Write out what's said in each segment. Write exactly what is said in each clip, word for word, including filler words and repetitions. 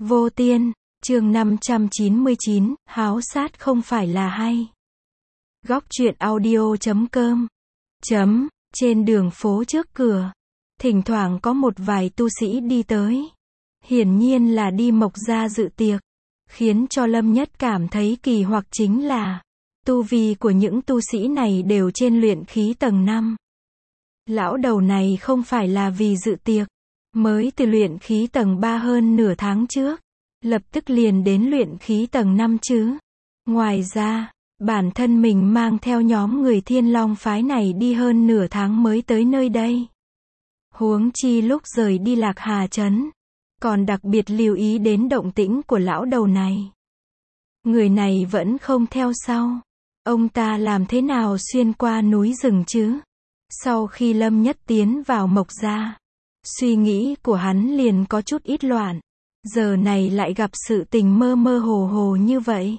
Vô Tiên, chương năm trăm chín mươi chín, háo sát không phải là hay. Góc truyện audio chấm com chấm, trên đường phố trước cửa, thỉnh thoảng có một vài tu sĩ đi tới. Hiển nhiên là đi Mộc gia dự tiệc. Khiến cho Lâm Nhất cảm thấy kỳ hoặc chính là, tu vi của những tu sĩ này đều trên luyện khí tầng năm. Lão đầu này không phải là vì dự tiệc, mới từ luyện khí tầng ba hơn nửa tháng trước, lập tức liền đến luyện khí tầng năm chứ. Ngoài ra, bản thân mình mang theo nhóm người Thiên Long phái này đi hơn nửa tháng mới tới nơi đây. Huống chi lúc rời đi Lạc Hà Trấn, còn đặc biệt lưu ý đến động tĩnh của lão đầu này. Người này vẫn không theo sau. Ông ta làm thế nào xuyên qua núi rừng chứ? Sau khi Lâm Nhất tiến vào Mộc gia, suy nghĩ của hắn liền có chút ít loạn. Giờ này lại gặp sự tình mơ mơ hồ hồ như vậy.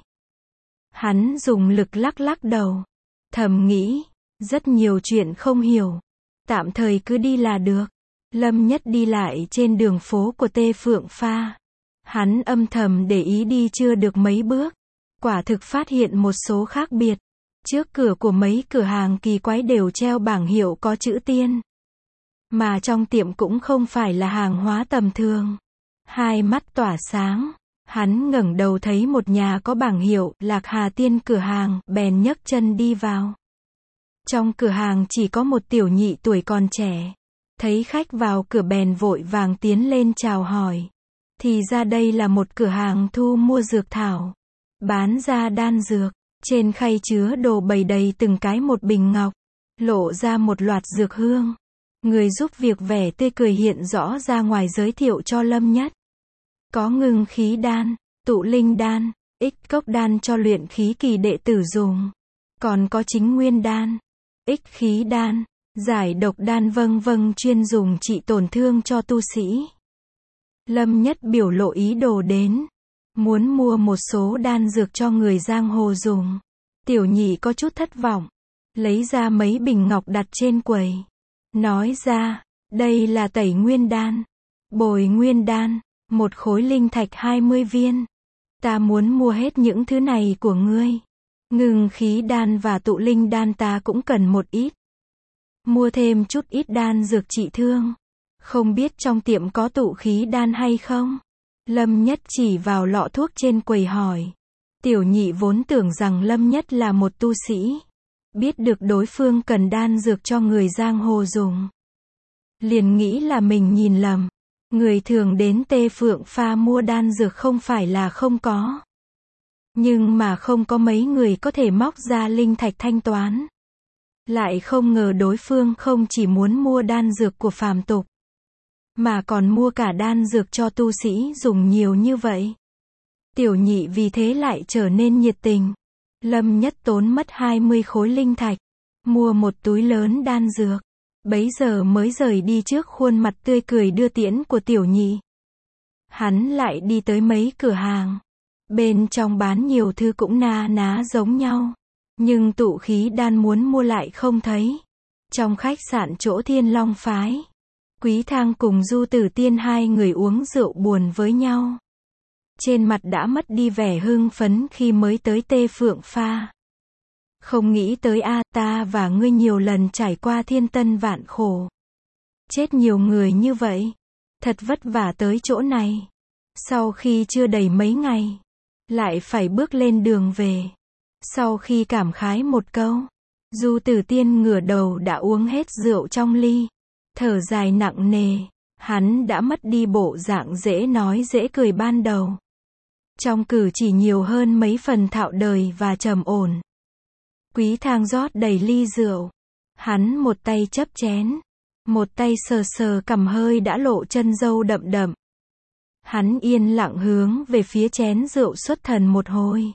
Hắn dùng lực lắc lắc đầu, thầm nghĩ, rất nhiều chuyện không hiểu. Tạm thời cứ đi là được. Lâm Nhất đi lại trên đường phố của Tê Phượng Pha. Hắn âm thầm để ý đi chưa được mấy bước, quả thực phát hiện một số khác biệt. Trước cửa của mấy cửa hàng kỳ quái đều treo bảng hiệu có chữ Tiên. Mà trong tiệm cũng không phải là hàng hóa tầm thường. Hai mắt tỏa sáng, hắn ngẩng đầu thấy một nhà có bảng hiệu Lạc Hà Tiên cửa hàng, bèn nhấc chân đi vào. Trong cửa hàng chỉ có một tiểu nhị tuổi còn trẻ. Thấy khách vào cửa bèn vội vàng tiến lên chào hỏi. Thì ra đây là một cửa hàng thu mua dược thảo, bán ra đan dược. Trên khay chứa đồ bày đầy từng cái một bình ngọc, lộ ra một loạt dược hương. Người giúp việc vẻ tươi cười hiện rõ ra ngoài giới thiệu cho Lâm Nhất. Có ngưng khí đan, tụ linh đan, ích cốc đan cho luyện khí kỳ đệ tử dùng. Còn có chính nguyên đan, ích khí đan, giải độc đan vân vân chuyên dùng trị tổn thương cho tu sĩ. Lâm Nhất biểu lộ ý đồ đến. Muốn mua một số đan dược cho người giang hồ dùng. Tiểu nhị có chút thất vọng. Lấy ra mấy bình ngọc đặt trên quầy. Nói ra, đây là tẩy nguyên đan, bồi nguyên đan, một khối linh thạch hai mươi viên. Ta muốn mua hết những thứ này của ngươi. Ngưng khí đan và tụ linh đan ta cũng cần một ít. Mua thêm chút ít đan dược trị thương. Không biết trong tiệm có tụ khí đan hay không? Lâm Nhất chỉ vào lọ thuốc trên quầy hỏi. Tiểu nhị vốn tưởng rằng Lâm Nhất là một tu sĩ. Biết được đối phương cần đan dược cho người giang hồ dùng. Liền nghĩ là mình nhìn lầm. Người thường đến Tê Phượng Pha mua đan dược không phải là không có. Nhưng mà không có mấy người có thể móc ra linh thạch thanh toán. Lại không ngờ đối phương không chỉ muốn mua đan dược của phàm tục, mà còn mua cả đan dược cho tu sĩ dùng nhiều như vậy. Tiểu nhị vì thế lại trở nên nhiệt tình. Lâm Nhất tốn mất hai mươi khối linh thạch, mua một túi lớn đan dược. Bấy giờ mới rời đi trước khuôn mặt tươi cười đưa tiễn của tiểu nhị. Hắn lại đi tới mấy cửa hàng. Bên trong bán nhiều thứ cũng na ná giống nhau. Nhưng tụ khí đan muốn mua lại không thấy. Trong khách sạn chỗ Thiên Long phái, Quý Thang cùng Du Tử Tiên hai người uống rượu buồn với nhau. Trên mặt đã mất đi vẻ hưng phấn khi mới tới Tê Phượng Pha. Không nghĩ tới a, ta và ngươi nhiều lần trải qua thiên tân vạn khổ. Chết nhiều người như vậy. Thật vất vả tới chỗ này. Sau khi chưa đầy mấy ngày, lại phải bước lên đường về. Sau khi cảm khái một câu, Du Tử Tiên ngửa đầu đã uống hết rượu trong ly. Thở dài nặng nề, hắn đã mất đi bộ dạng dễ nói dễ cười ban đầu. Trong cử chỉ nhiều hơn mấy phần thạo đời và trầm ổn. Quý Thang rót đầy ly rượu. Hắn một tay chấp chén, một tay sờ sờ cằm hơi đã lộ chân râu đậm đậm. Hắn yên lặng hướng về phía chén rượu xuất thần một hồi.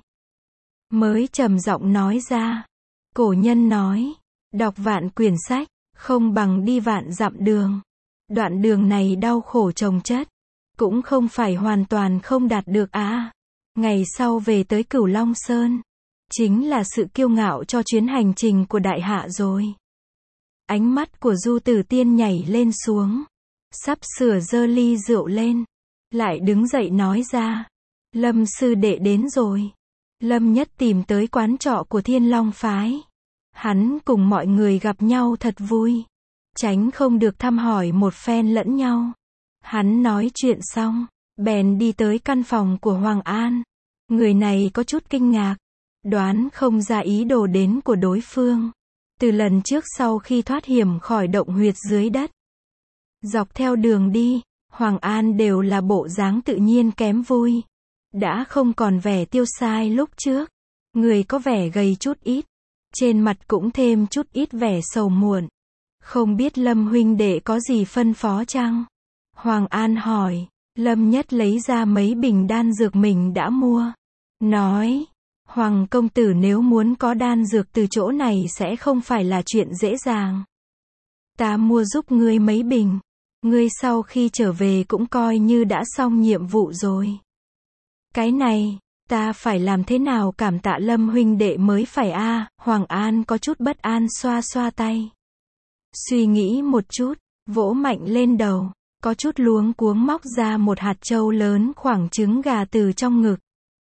Mới trầm giọng nói ra. Cổ nhân nói, đọc vạn quyển sách, không bằng đi vạn dặm đường. Đoạn đường này đau khổ chồng chất, cũng không phải hoàn toàn không đạt được à. Ngày sau về tới Cửu Long Sơn, chính là sự kiêu ngạo cho chuyến hành trình của đại hạ rồi. Ánh mắt của Du Tử Tiên nhảy lên xuống, sắp sửa giơ ly rượu lên. lại đứng dậy nói ra. Lâm sư đệ đến rồi. Lâm Nhất tìm tới quán trọ của Thiên Long Phái. Hắn cùng mọi người gặp nhau thật vui. Tránh không được thăm hỏi một phen lẫn nhau. Hắn nói chuyện xong, bèn đi tới căn phòng của Hoàng An. Người này có chút kinh ngạc, đoán không ra ý đồ đến của đối phương. Từ lần trước sau khi thoát hiểm khỏi động huyệt dưới đất, dọc theo đường đi, Hoàng An đều là bộ dáng tự nhiên kém vui. Đã không còn vẻ tiêu sai lúc trước. Người có vẻ gầy chút ít. Trên mặt cũng thêm chút ít vẻ sầu muộn. Không biết Lâm huynh đệ có gì phân phó chăng? Hoàng An hỏi. Lâm Nhất lấy ra mấy bình đan dược mình đã mua. Nói. Hoàng công tử nếu muốn có đan dược từ chỗ này sẽ không phải là chuyện dễ dàng. Ta mua giúp ngươi mấy bình. Ngươi sau khi trở về cũng coi như đã xong nhiệm vụ rồi. Cái này, ta phải làm thế nào cảm tạ Lâm huynh đệ mới phải a? À? Hoàng An có chút bất an xoa xoa tay. Suy nghĩ một chút, vỗ mạnh lên đầu, có chút luống cuống móc ra một hạt châu lớn khoảng trứng gà từ trong ngực.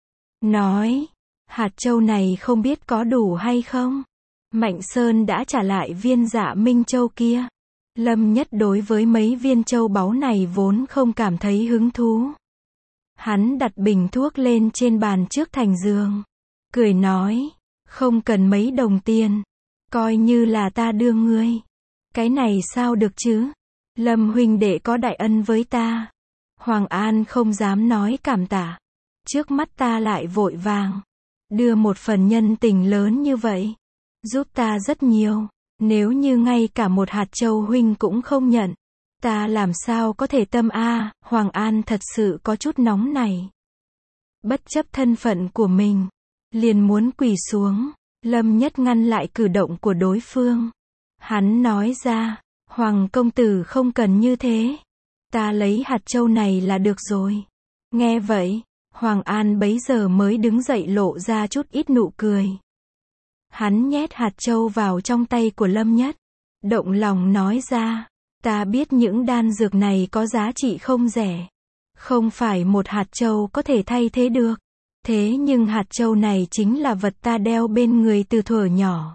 Nói, hạt châu này không biết có đủ hay không? Mạnh Sơn đã trả lại viên Dạ Minh Châu kia. Lâm Nhất đối với mấy viên châu báu này vốn không cảm thấy hứng thú. Hắn đặt bình thuốc lên trên bàn trước thành giường. Cười nói, không cần mấy đồng tiền. Coi như là ta đưa ngươi. Cái này sao được chứ? Lâm huynh đệ có đại ân với ta. Hoàng An không dám nói cảm tạ. Trước mắt ta lại vội vàng. Đưa một phần nhân tình lớn như vậy. Giúp ta rất nhiều. Nếu như ngay cả một hạt châu huynh cũng không nhận. Ta làm sao có thể tâm a? À? Hoàng An thật sự có chút nóng này. Bất chấp thân phận của mình, liền muốn quỳ xuống. Lâm Nhất ngăn lại cử động của đối phương. Hắn nói ra, Hoàng công tử không cần như thế. Ta lấy hạt châu này là được rồi. Nghe vậy, Hoàng An bấy giờ mới đứng dậy lộ ra chút ít nụ cười. Hắn nhét hạt châu vào trong tay của Lâm Nhất. Động lòng nói ra. Ta biết những đan dược này có giá trị không rẻ. Không phải một hạt châu có thể thay thế được. Thế nhưng hạt châu này chính là vật ta đeo bên người từ thuở nhỏ.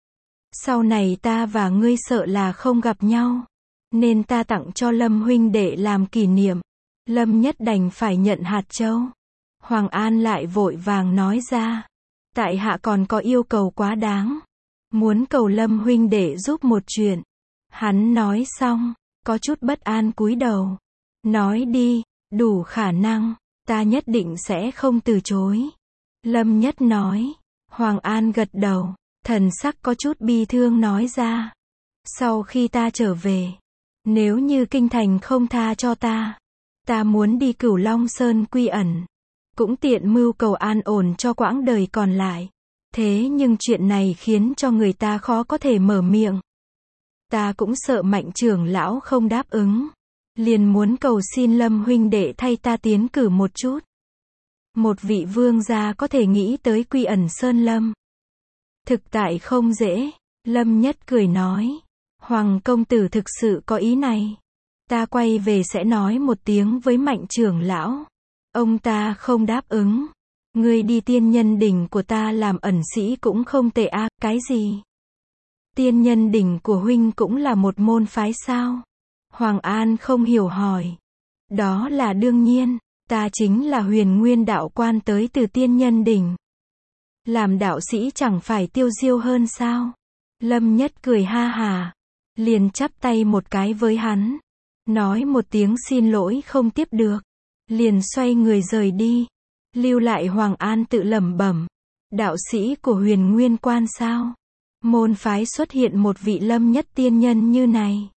Sau này ta và ngươi sợ là không gặp nhau. Nên ta tặng cho Lâm huynh đệ làm kỷ niệm. Lâm Nhất đành phải nhận hạt châu. Hoàng An lại vội vàng nói ra. Tại hạ còn có yêu cầu quá đáng. Muốn cầu Lâm huynh đệ giúp một chuyện. Hắn nói xong, có chút bất an cúi đầu. Nói đi, đủ khả năng, ta nhất định sẽ không từ chối. Lâm Nhất nói. Hoàng An gật đầu, thần sắc có chút bi thương nói ra. Sau khi ta trở về, nếu như kinh thành không tha cho ta, ta muốn đi Cửu Long Sơn quy ẩn. Cũng tiện mưu cầu an ổn cho quãng đời còn lại. Thế nhưng chuyện này khiến cho người ta khó có thể mở miệng. Ta cũng sợ Mạnh trưởng lão không đáp ứng. Liền muốn cầu xin Lâm huynh đệ thay ta tiến cử một chút. Một vị vương gia có thể nghĩ tới quy ẩn Sơn Lâm. Thực tại không dễ. Lâm Nhất cười nói. Hoàng công tử thực sự có ý này. Ta quay về sẽ nói một tiếng với Mạnh trưởng lão. Ông ta không đáp ứng. Ngươi đi Tiên Nhân Đỉnh của ta làm ẩn sĩ cũng không tệ a. À, cái gì? Tiên Nhân Đỉnh của huynh cũng là một môn phái sao? Hoàng An không hiểu hỏi. Đó là đương nhiên, ta chính là Huyền Nguyên đạo quan tới từ Tiên Nhân Đỉnh. Làm đạo sĩ chẳng phải tiêu diêu hơn sao? Lâm Nhất cười ha hà, liền chắp tay một cái với hắn, nói một tiếng xin lỗi không tiếp được, liền xoay người rời đi, lưu lại Hoàng An tự lẩm bẩm, đạo sĩ của Huyền Nguyên quan sao? Môn phái xuất hiện một vị Lâm Nhất tiên nhân như này.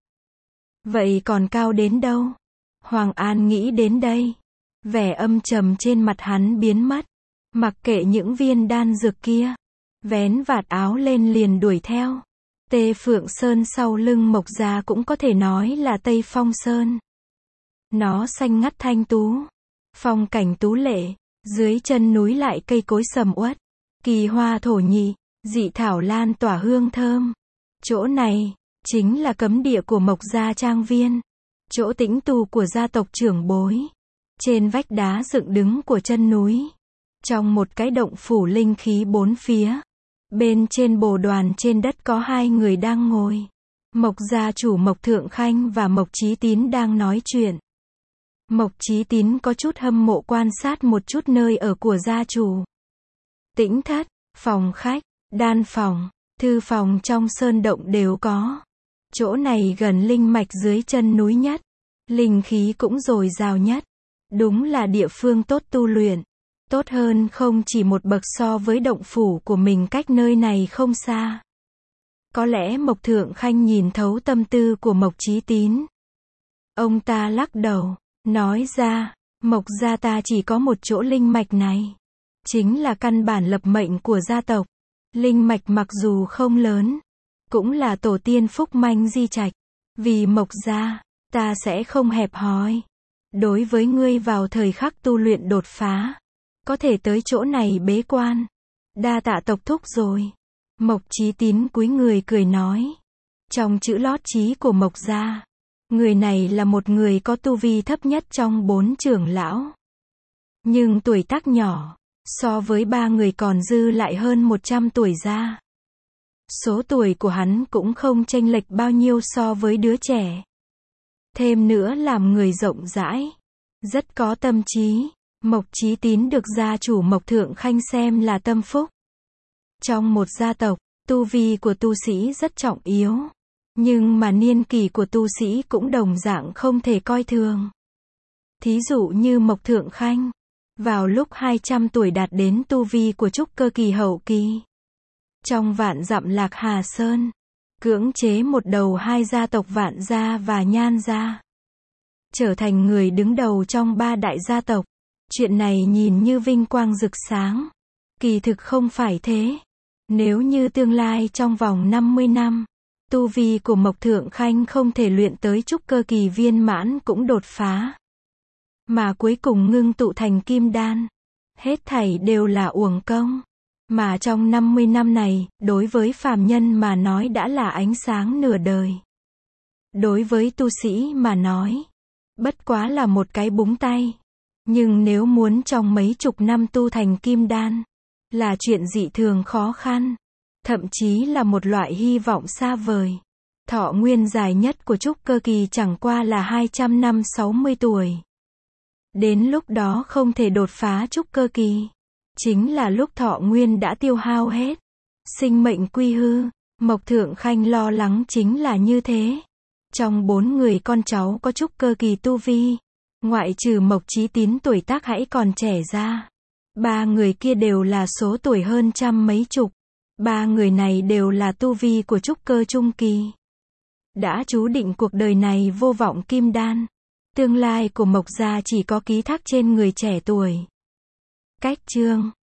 Vậy còn cao đến đâu? Hoàng An nghĩ đến đây, vẻ âm trầm trên mặt hắn biến mất, mặc kệ những viên đan dược kia, vén vạt áo lên liền đuổi theo. Tê Phượng Sơn sau lưng Mộc Gia cũng có thể nói là Tây Phong Sơn. Nó xanh ngắt thanh tú, phong cảnh tú lệ, dưới chân núi lại cây cối sầm uất, kỳ hoa thổ nhị, dị thảo lan tỏa hương thơm. Chỗ này chính là cấm địa của Mộc Gia Trang Viên, chỗ tĩnh tu của gia tộc trưởng bối. Trên vách đá dựng đứng của chân núi, trong một cái động phủ linh khí bốn phía, bên trên bồ đoàn trên đất có hai người đang ngồi. Mộc gia chủ Mộc Thượng Khanh và Mộc Chí Tín đang nói chuyện. Mộc Chí Tín có chút hâm mộ quan sát một chút nơi ở của gia chủ. Tĩnh thất, phòng khách, đan phòng, thư phòng trong sơn động đều có. Chỗ này gần linh mạch dưới chân núi nhất, linh khí cũng dồi dào nhất. Đúng là địa phương tốt tu luyện. Tốt hơn không chỉ một bậc so với động phủ của mình cách nơi này không xa. Có lẽ Mộc Thượng Khanh nhìn thấu tâm tư của Mộc Chí Tín. Ông ta lắc đầu, nói ra, Mộc gia ta chỉ có một chỗ linh mạch này. Chính là căn bản lập mệnh của gia tộc. Linh mạch mặc dù không lớn, cũng là tổ tiên phúc manh di trạch. Vì Mộc gia, ta sẽ không hẹp hòi. Đối với ngươi vào thời khắc tu luyện đột phá, có thể tới chỗ này bế quan. Đa tạ tộc thúc rồi. Mộc Chí Tín cúi người cười nói. Trong chữ lót chí của Mộc gia, người này là một người có tu vi thấp nhất trong bốn trưởng lão. Nhưng tuổi tác nhỏ, so với ba người còn dư lại hơn một trăm tuổi ra. Số tuổi của hắn cũng không chênh lệch bao nhiêu so với đứa trẻ. Thêm nữa làm người rộng rãi, rất có tâm trí. Mộc Chí Tín được gia chủ Mộc Thượng Khanh xem là tâm phúc. Trong một gia tộc, tu vi của tu sĩ rất trọng yếu. Nhưng mà niên kỷ của tu sĩ cũng đồng dạng không thể coi thường. Thí dụ như Mộc Thượng Khanh, vào lúc hai trăm tuổi đạt đến tu vi của trúc cơ kỳ hậu kỳ. Trong vạn dặm Lạc Hà Sơn, cưỡng chế một đầu hai gia tộc Vạn gia và Nhan gia. Trở thành người đứng đầu trong ba đại gia tộc. Chuyện này nhìn như vinh quang rực sáng. Kỳ thực không phải thế. Nếu như tương lai trong vòng năm mươi năm, tu vi của Mộc Thượng Khanh không thể luyện tới trúc cơ kỳ viên mãn cũng đột phá. Mà cuối cùng ngưng tụ thành kim đan. Hết thảy đều là uổng công. Mà trong năm mươi năm này, đối với phàm nhân mà nói đã là ánh sáng nửa đời. Đối với tu sĩ mà nói, bất quá là một cái búng tay. Nhưng nếu muốn trong mấy chục năm tu thành kim đan, là chuyện dị thường khó khăn. Thậm chí là một loại hy vọng xa vời. Thọ nguyên dài nhất của trúc cơ kỳ chẳng qua là hai trăm năm sáu mươi tuổi. Đến lúc đó không thể đột phá trúc cơ kỳ. Chính là lúc thọ nguyên đã tiêu hao hết. Sinh mệnh quy hư. Mộc Thượng Khanh lo lắng chính là như thế. Trong bốn người con cháu có trúc cơ kỳ tu vi, ngoại trừ Mộc Chí Tín tuổi tác hãy còn trẻ ra, ba người kia đều là số tuổi hơn trăm mấy chục. Ba người này đều là tu vi của trúc cơ trung kỳ. Đã chú định cuộc đời này vô vọng kim đan. Tương lai của Mộc gia chỉ có ký thác trên người trẻ tuổi. Cách chương